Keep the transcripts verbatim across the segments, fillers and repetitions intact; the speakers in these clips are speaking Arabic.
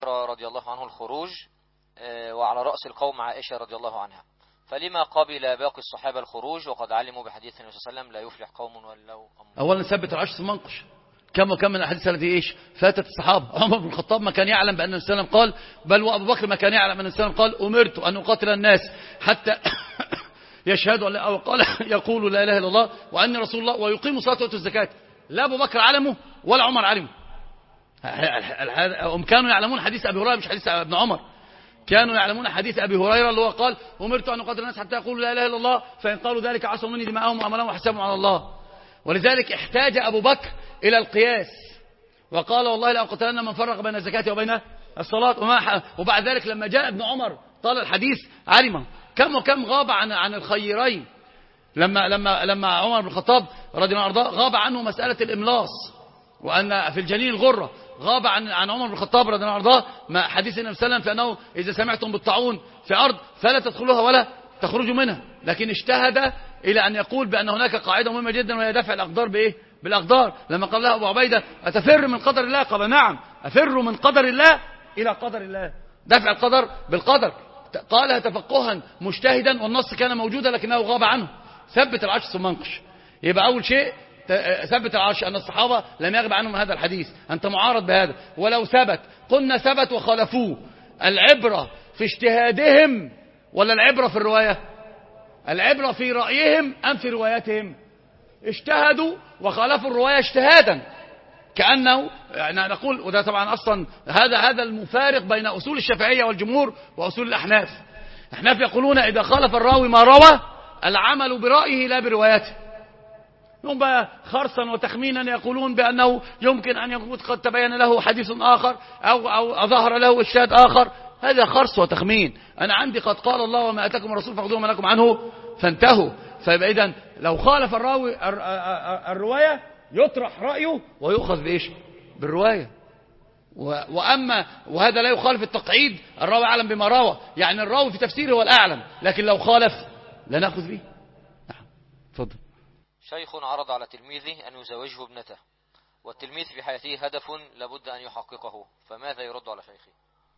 رضي الله عنه الخروج وعلى رأس القوم عائشة رضي الله عنها، فلما قبل باقي الصحابة الخروج وقد علموا بحديث النبي صلى الله عليه وسلم لا يفلح قوم ولو أمر. أولا ثبت العشر منقش، كم وكم من الأحاديث التي إيش فاتت الصحابة. عمر بن الخطاب ما كان يعلم بأن النبي صلى الله عليه وسلم قال، بل وأبو بكر ما كان يعلم أن النبي صلى الله عليه وسلم قال أمرت أن أقاتل الناس حتى يشهدوا أو قال يقولوا لا إله إلا الله وأني رسول الله ويقيموا الصلاة ويؤتوا الزكاة. لا أبو بكر علمه ولا عمر علمه. هم كانوا يعلمون حديث أبي هريرة مش حديث ابن عمر، كانوا يعلمون حديث أبي هريرة اللي هو قال أمرت أن أقاتل الناس حتى يقولوا لا إله إلا الله فإن قالوا ذلك عصوا مني دماءهم وأموالهم وحسابهم على الله. ولذلك احتاج أبو بكر إلى القياس وقال والله لأقتلن من فرق بين الزكاة وبين الصلاة. وما وبعد ذلك لما جاء ابن عمر طال الحديث علمه. كم وكم غاب عن عن الخيرين. لما لما لما عمر بن الخطاب رضي الله عنه غاب عنه مسألة الإملاص وأن في الجنين الغرة، غاب عن عن عمر بن الخطاب رضي الله عنه ما حديث النبي صلى الله عليه وسلم فأنه إذا سمعتم بالطاعون في أرض فلا تدخلوها ولا تخرجوا منها. لكن اجتهد إلى أن يقول بأن هناك قاعدة مهمة جدا وهي دفع الأقدار بإيه؟ بالأقدار. لما قال له أبو عبيدة أتفر من قدر الله؟ قال نعم أفر من قدر الله إلى قدر الله. دفع القدر بالقدر. قالها تفقها مجتهدا والنص كان موجودا لكنه غاب عنه. ثبت العشر ثم انقش. يبقى أول شيء ثبت العشر أن الصحابة لم يغب عنهم هذا الحديث. أنت معارض بهذا. ولو ثبت قلنا ثبت وخالفوه، العبرة في اجتهادهم ولا العبرة في الرواية؟ العبرة في رأيهم أم في رواياتهم؟ اجتهدوا وخالفوا الرواية اجتهادا، كأنه يعني نقول، وده طبعا أصلا هذا هذا المفارق بين أصول الشافعية والجمهور وأصول الأحناف. الأحناف يقولون إذا خالف الراوي ما روى العمل برأيه لا برواياته. هم بقى خرصا وتخمينا يقولون بأنه يمكن أن يكون قد تبين له حديث آخر أو أو ظهر له إشهاد آخر. هذا خرص وتخمين. أنا عندي قد قال الله وما أتاكم الرسول فخذوه وما نهاكم عنه فانتهوا. فيبقى إذن لو خالف الراوي الرواية يطرح رأيه ويؤخذ بإيش؟ بالرواية. وأما وهذا لا يخالف التقعيد، الراوي أعلم بما روى، يعني الراوي في تفسيره هو الأعلم، لكن لو خالف لا نأخذ به. نعم تفضل. شيخ عرض على تلميذه أن يزوجه ابنته، والتلميذ في حياته هدف لابد أن يحققه، فماذا يرد على شيخه؟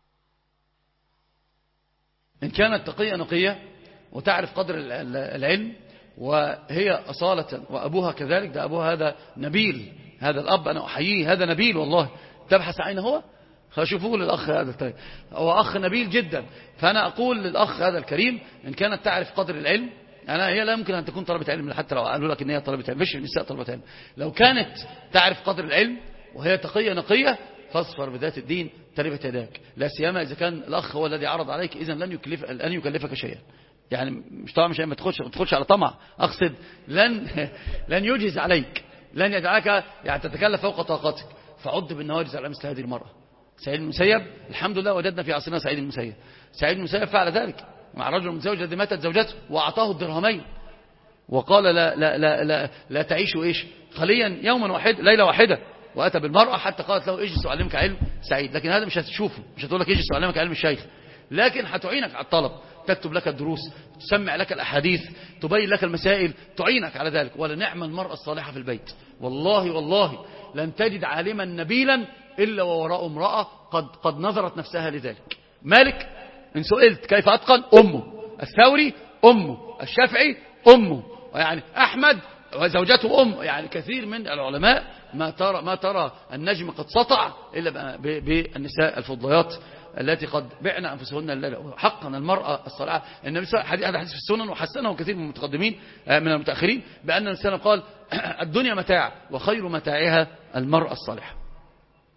إن كانت تقية نقية وتعرف قدر العلم وهي أصالة وأبوها كذلك، ده أبوها هذا نبيل، هذا الأب أنا أحييه، هذا نبيل والله. تبحث عين هو خشوفوه للأخ هذا الطيب، هو أخ نبيل جدا. فأنا أقول للأخ هذا الكريم إن كانت تعرف قدر العلم، أنا هي لا يمكن أن تكون طلبة علم حتى لو قالوا لك إن هي طلبة علم، مش النساء طلبة علم. لو كانت تعرف قدر العلم وهي تقية نقية فاصفر بذات الدين تربت يداك، لا سيما إذا كان الأخ هو الذي عرض عليك، إذن لن يكلف لن يكلفك شيئا. يعني مش طبعا مش ما تدخلش ما تدخلش على طمع، أقصد لن لن يجهز عليك، لن يجعلك يعني تتكلف فوق طاقتك. فعد بالنواجز على مثل هذه المرأة. سعيد المسيب الحمد لله وجدنا في عصرنا سعيد المسيب. سعيد المسيب فعل ذلك مع رجل متزوج الذي ماتت زوجته وأعطاه الدرهمين وقال لا لا لا لا, لا تعيشوا إيش خليا يوما واحد ليلة واحدة، وأتى بالمرأة حتى قالت له اجلس أعلمك علم سعيد. لكن هذا مش هتشوفه، مش هتقول لك اجلس أعلمك علم الشيخ، لكن هتعينك على الطلب، تكتب لك الدروس، تسمع لك الأحاديث، تبين لك المسائل، تعينك على ذلك. ولنعم المرأة الصالحة في البيت. والله والله لن تجد عالما نبيلا إلا ووراء امرأة قد قد نظرت نفسها لذلك. مالك إن سئلت كيف أتقن؟ أمه. الثوري أمه. الشافعي أمه. يعني أحمد وزوجته أم. يعني كثير من العلماء ما ترى ما ترى النجم قد سطع إلا بالنساء الفضليات التي قد بعن أنفسهن. حقا المرأة الصالحة، النبي صلى الله عليه وسلم هذا حديث في السنن وحسنه كثير من المتقدمين من المتأخرين بأن النبي صلى الله عليه وسلم قال الدنيا متاع وخير متاعها المرأة الصالحة.